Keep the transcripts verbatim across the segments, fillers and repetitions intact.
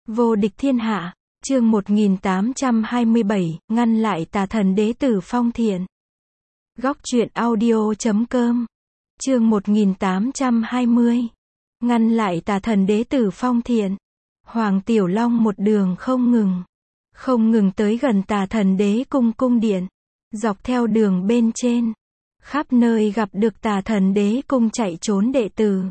Vô địch thiên hạ, chương một nghìn tám trăm hai mươi bảy, ngăn lại tà thần đế tử Phong Thiện. Góc truyện audio chấm com, chương một nghìn tám trăm hai mươi, ngăn lại tà thần đế tử Phong Thiện. Hoàng Tiểu Long một đường không ngừng, không ngừng tới gần tà thần đế cung cung điện, dọc theo đường bên trên, khắp nơi gặp được tà thần đế cung chạy trốn đệ tử.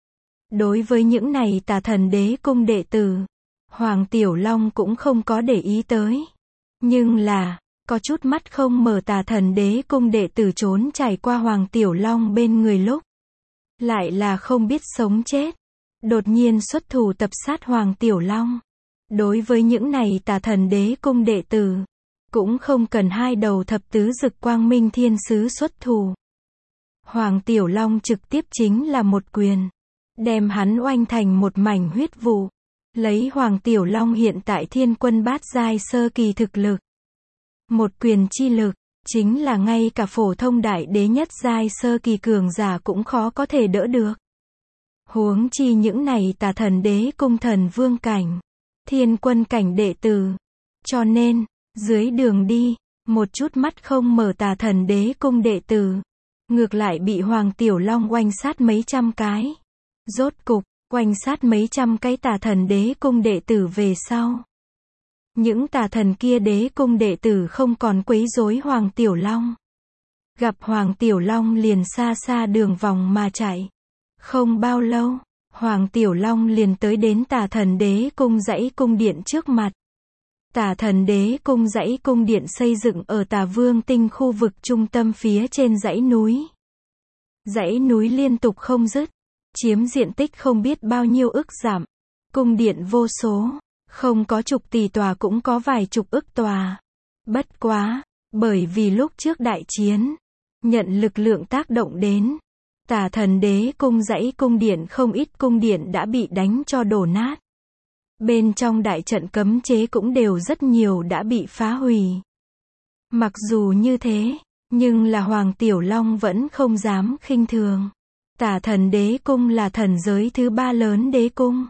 Đối với những này tà thần đế cung đệ tử, Hoàng Tiểu Long cũng không có để ý tới. Nhưng là, có chút mắt không mở tà thần đế cung đệ tử trốn trải qua Hoàng Tiểu Long bên người lúc, lại là không biết sống chết, đột nhiên xuất thủ tập sát Hoàng Tiểu Long. Đối với những này tà thần đế cung đệ tử, cũng không cần hai đầu thập tứ dực quang minh thiên sứ xuất thủ. Hoàng Tiểu Long trực tiếp chính là một quyền, đem hắn oanh thành một mảnh huyết vụ. Lấy Hoàng Tiểu Long hiện tại thiên quân bát giai sơ kỳ thực lực, một quyền chi lực, chính là ngay cả phổ thông đại đế nhất giai sơ kỳ cường giả cũng khó có thể đỡ được. Huống chi những này tà thần đế cung thần vương cảnh, thiên quân cảnh đệ tử. Cho nên, dưới đường đi, một chút mắt không mở tà thần đế cung đệ tử, ngược lại bị Hoàng Tiểu Long oanh sát mấy trăm cái. Rốt cục, oanh sát mấy trăm cái tà thần đế cung đệ tử về sau, những tà thần kia đế cung đệ tử không còn quấy rối Hoàng Tiểu Long. Gặp Hoàng Tiểu Long liền xa xa đường vòng mà chạy. Không bao lâu, Hoàng Tiểu Long liền tới đến tà thần đế cung dãy cung điện trước mặt. Tà thần đế cung dãy cung điện xây dựng ở Tà Vương Tinh khu vực trung tâm phía trên dãy núi. Dãy núi liên tục không dứt, chiếm diện tích không biết bao nhiêu ức dặm, cung điện vô số, không có chục tỷ tòa cũng có vài chục ức tòa. Bất quá, bởi vì lúc trước đại chiến, nhận lực lượng tác động đến, tà thần đế cung dãy cung điện không ít cung điện đã bị đánh cho đổ nát. Bên trong đại trận cấm chế cũng đều rất nhiều đã bị phá hủy. Mặc dù như thế, nhưng là Hoàng Tiểu Long vẫn không dám khinh thường. Tà thần đế cung là thần giới thứ ba lớn đế cung,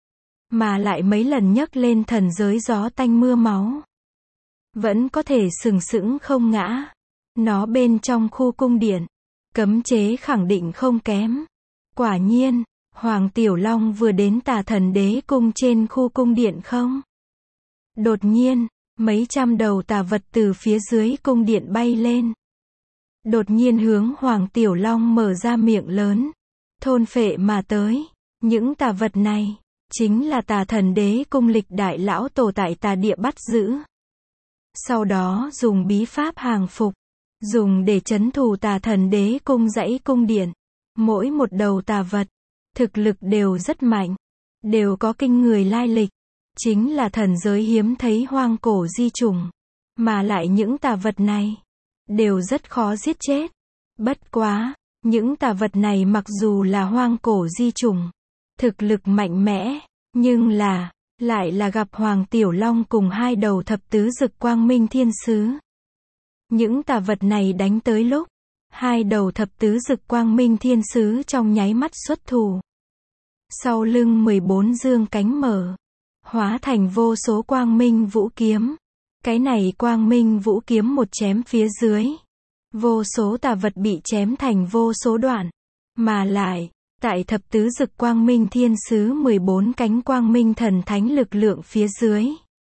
mà lại mấy lần nhấc lên thần giới gió tanh mưa máu, vẫn có thể sừng sững không ngã. Nó bên trong khu cung điện, cấm chế khẳng định không kém. Quả nhiên, Hoàng Tiểu Long vừa đến tà thần đế cung trên khu cung điện không. Đột nhiên, mấy trăm đầu tà vật từ phía dưới cung điện bay lên. Đột nhiên hướng Hoàng Tiểu Long mở ra miệng lớn, thôn phệ mà tới. Những tà vật này, chính là tà thần đế cung lịch đại lão tổ tại tà địa bắt giữ. Sau đó dùng bí pháp hàng phục, dùng để trấn thủ tà thần đế cung dãy cung điện. Mỗi một đầu tà vật, thực lực đều rất mạnh, đều có kinh người lai lịch. Chính là thần giới hiếm thấy hoang cổ di chủng. Mà lại những tà vật này, đều rất khó giết chết. Bất quá, những tà vật này mặc dù là hoang cổ di chủng, thực lực mạnh mẽ, nhưng là, lại là gặp Hoàng Tiểu Long cùng hai đầu thập tứ dực quang minh thiên sứ. Những tà vật này đánh tới lúc, hai đầu thập tứ dực quang minh thiên sứ trong nháy mắt xuất thủ. Sau lưng mười bốn dương cánh mở, hóa thành vô số quang minh vũ kiếm. Cái này quang minh vũ kiếm một chém phía dưới, vô số tà vật bị chém thành vô số đoạn. Mà lại, tại thập tứ dực quang minh thiên sứ mười bốn cánh quang minh thần thánh lực lượng phía dưới,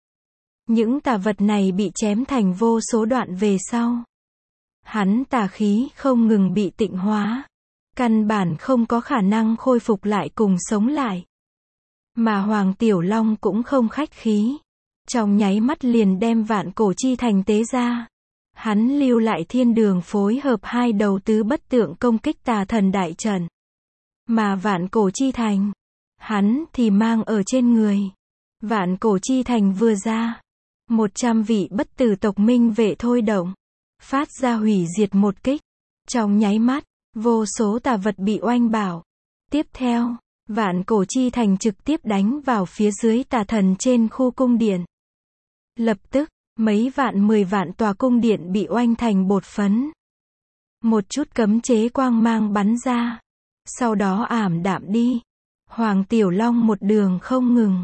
những tà vật này bị chém thành vô số đoạn về sau, hắn tà khí không ngừng bị tịnh hóa, căn bản không có khả năng khôi phục lại cùng sống lại. Mà Hoàng Tiểu Long cũng không khách khí, trong nháy mắt liền đem vạn cổ chi thành tế ra. Hắn lưu lại thiên đường phối hợp hai đầu tứ bất tượng công kích tà thần đại trận. Mà vạn cổ chi thành, hắn thì mang ở trên người. Vạn cổ chi thành vừa ra, một trăm vị bất tử tộc minh vệ thôi động, phát ra hủy diệt một kích. Trong nháy mắt, vô số tà vật bị oanh bảo. Tiếp theo, vạn cổ chi thành trực tiếp đánh vào phía dưới tà thần trên khu cung điện. Lập tức, mấy vạn mười vạn tòa cung điện bị oanh thành bột phấn. Một chút cấm chế quang mang bắn ra, sau đó ảm đạm đi. Hoàng Tiểu Long một đường không ngừng,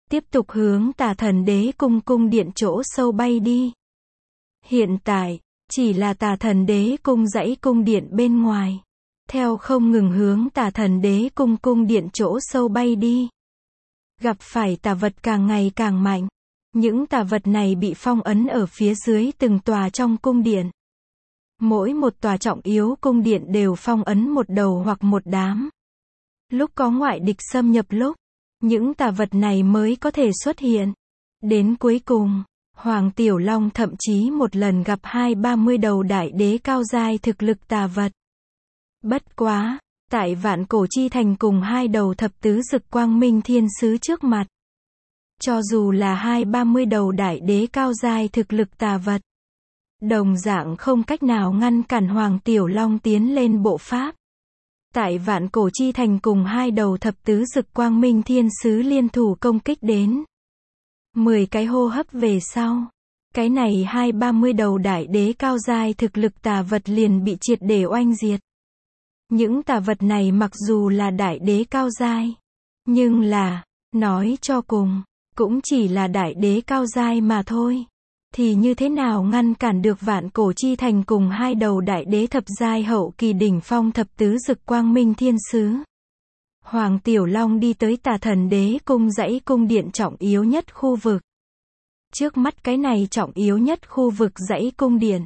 tiếp tục hướng Tà Thần Đế cung cung điện chỗ sâu bay đi. Hiện tại, chỉ là Tà Thần Đế cung dãy cung điện bên ngoài. Theo không ngừng hướng Tà Thần Đế cung cung điện chỗ sâu bay đi. Gặp phải tà vật càng ngày càng mạnh. Những tà vật này bị phong ấn ở phía dưới từng tòa trong cung điện. Mỗi một tòa trọng yếu cung điện đều phong ấn một đầu hoặc một đám. Lúc có ngoại địch xâm nhập lúc, những tà vật này mới có thể xuất hiện. Đến cuối cùng, Hoàng Tiểu Long thậm chí một lần gặp hai ba mươi đầu đại đế cao giai thực lực tà vật. Bất quá, tại Vạn Cổ Chi Thành cùng hai đầu thập tứ dực quang minh thiên sứ trước mặt. Cho dù là hai ba mươi đầu đại đế cao giai thực lực tà vật, đồng dạng không cách nào ngăn cản Hoàng Tiểu Long tiến lên bộ pháp. Tại Vạn Cổ Chi Thành cùng hai đầu thập tứ dực quang minh thiên sứ liên thủ công kích đến. Mười cái hô hấp về sau, cái này hai ba mươi đầu đại đế cao giai thực lực tà vật liền bị triệt để oanh diệt. Những tà vật này mặc dù là đại đế cao giai, nhưng là, nói cho cùng, cũng chỉ là đại đế cao giai mà thôi. Thì như thế nào ngăn cản được Vạn Cổ Chi Thành cùng hai đầu đại đế thập giai hậu kỳ đỉnh phong thập tứ dực quang minh thiên sứ. Hoàng Tiểu Long đi tới Tà Thần Đế cung dãy cung điện trọng yếu nhất khu vực. Trước mắt cái này trọng yếu nhất khu vực dãy cung điện.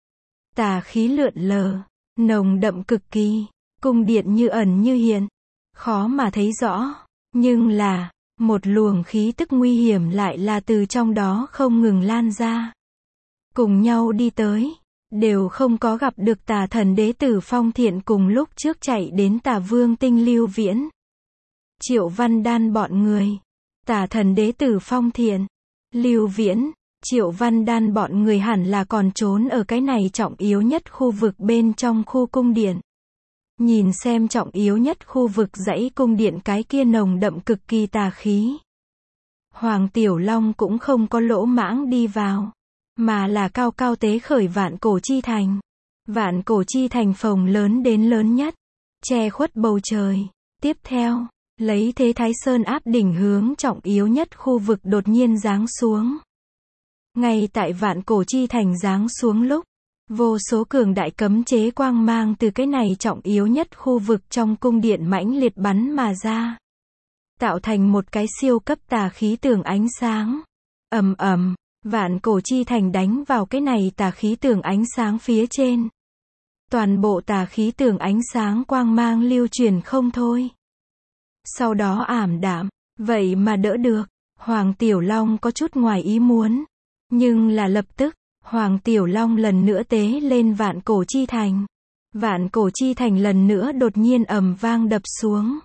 Tà khí lượn lờ, nồng đậm cực kỳ, cung điện như ẩn như hiện, khó mà thấy rõ, nhưng là, một luồng khí tức nguy hiểm lại là từ trong đó không ngừng lan ra. Cùng nhau đi tới, đều không có gặp được Tà Thần Đế Tử Phong Thiện cùng lúc trước chạy đến Tà Vương Tinh Lưu Viễn. Triệu Văn Đan bọn người, Tà Thần Đế Tử Phong Thiện, Lưu Viễn, Triệu Văn Đan bọn người hẳn là còn trốn ở cái này trọng yếu nhất khu vực bên trong khu cung điện. Nhìn xem trọng yếu nhất khu vực dãy cung điện cái kia nồng đậm cực kỳ tà khí. Hoàng Tiểu Long cũng không có lỗ mãng đi vào, mà là cao cao tế khởi Vạn Cổ Chi Thành. Vạn Cổ Chi Thành phòng lớn đến lớn nhất, che khuất bầu trời. Tiếp theo, lấy thế Thái Sơn áp đỉnh hướng trọng yếu nhất khu vực đột nhiên giáng xuống. Ngay tại Vạn Cổ Chi Thành giáng xuống lúc, vô số cường đại cấm chế quang mang từ cái này trọng yếu nhất khu vực trong cung điện mãnh liệt bắn mà ra. Tạo thành một cái siêu cấp tà khí tường ánh sáng. Ầm ầm, Vạn Cổ Chi Thành đánh vào cái này tà khí tường ánh sáng phía trên. Toàn bộ tà khí tường ánh sáng quang mang lưu truyền không thôi. Sau đó ảm đạm, vậy mà đỡ được. Hoàng Tiểu Long có chút ngoài ý muốn. Nhưng là lập tức, Hoàng Tiểu Long lần nữa tế lên Vạn Cổ Chi Thành. Vạn Cổ Chi Thành lần nữa đột nhiên ầm vang đập xuống.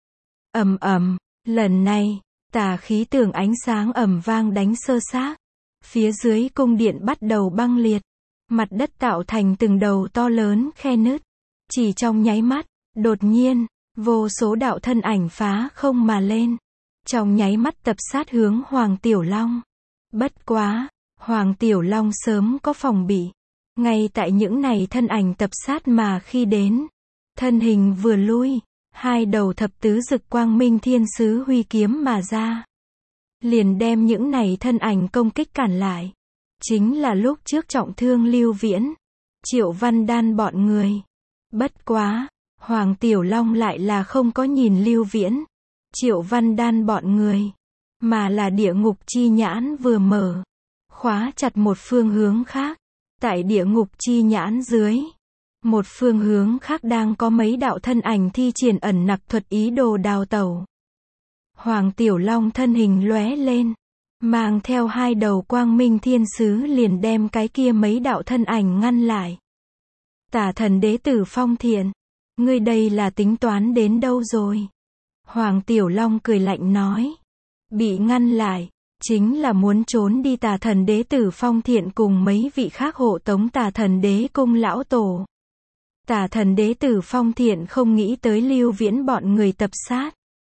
Ầm ầm, lần này, tà khí tường ánh sáng ầm vang đánh sơ xác. Phía dưới cung điện bắt đầu băng liệt. Mặt đất tạo thành từng đầu to lớn khe nứt. Chỉ trong nháy mắt, đột nhiên, vô số đạo thân ảnh phá không mà lên. Trong nháy mắt tập sát hướng Hoàng Tiểu Long. Bất quá, Hoàng Tiểu Long sớm có phòng bị. Ngay tại những này thân ảnh tập sát mà khi đến, thân hình vừa lui, hai đầu thập tứ dực quang minh thiên sứ huy kiếm mà ra. Liền đem những này thân ảnh công kích cản lại. Chính là lúc trước trọng thương Lưu Viễn, Triệu Văn Đan bọn người. Bất quá, Hoàng Tiểu Long lại là không có nhìn Lưu Viễn, Triệu Văn Đan bọn người, mà là địa ngục chi nhãn vừa mở, khóa chặt một phương hướng khác. Tại địa ngục chi nhãn dưới, một phương hướng khác đang có mấy đạo thân ảnh thi triển ẩn nặc thuật ý đồ đào tẩu. Hoàng Tiểu Long thân hình lóe lên, mang theo hai đầu quang minh thiên sứ liền đem cái kia mấy đạo thân ảnh ngăn lại. Tà Thần Đế Tử Phong Thiện, ngươi đây là tính toán đến đâu rồi? Hoàng Tiểu Long cười lạnh nói. Bị ngăn lại, chính là muốn trốn đi. Tà Thần Đế Tử Phong Thiện cùng mấy vị khác hộ tống Tà Thần Đế cung lão tổ. Tà Thần Đế Tử Phong Thiện không nghĩ tới Lưu Viễn bọn người tập sát.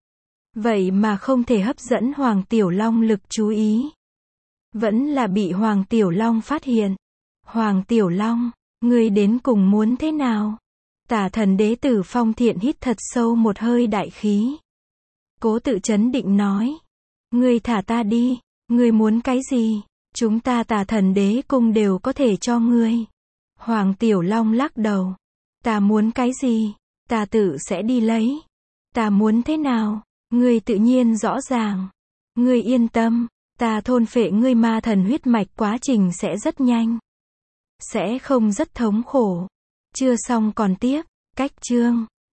Vậy mà không thể hấp dẫn Hoàng Tiểu Long lực chú ý. Vẫn là bị Hoàng Tiểu Long phát hiện. Hoàng Tiểu Long, ngươi đến cùng muốn thế nào? Tà Thần Đế Tử Phong Thiện hít thật sâu một hơi đại khí. Cố tự trấn định nói. Ngươi thả ta đi, ngươi muốn cái gì? Chúng ta Tà Thần Đế Cung đều có thể cho ngươi. Hoàng Tiểu Long lắc đầu. Ta muốn cái gì? Ta tự sẽ đi lấy. Ta muốn thế nào? Ngươi tự nhiên rõ ràng. Ngươi yên tâm, ta thôn phệ ngươi ma thần huyết mạch quá trình sẽ rất nhanh. Sẽ không rất thống khổ. Chưa xong còn tiếp, cách chương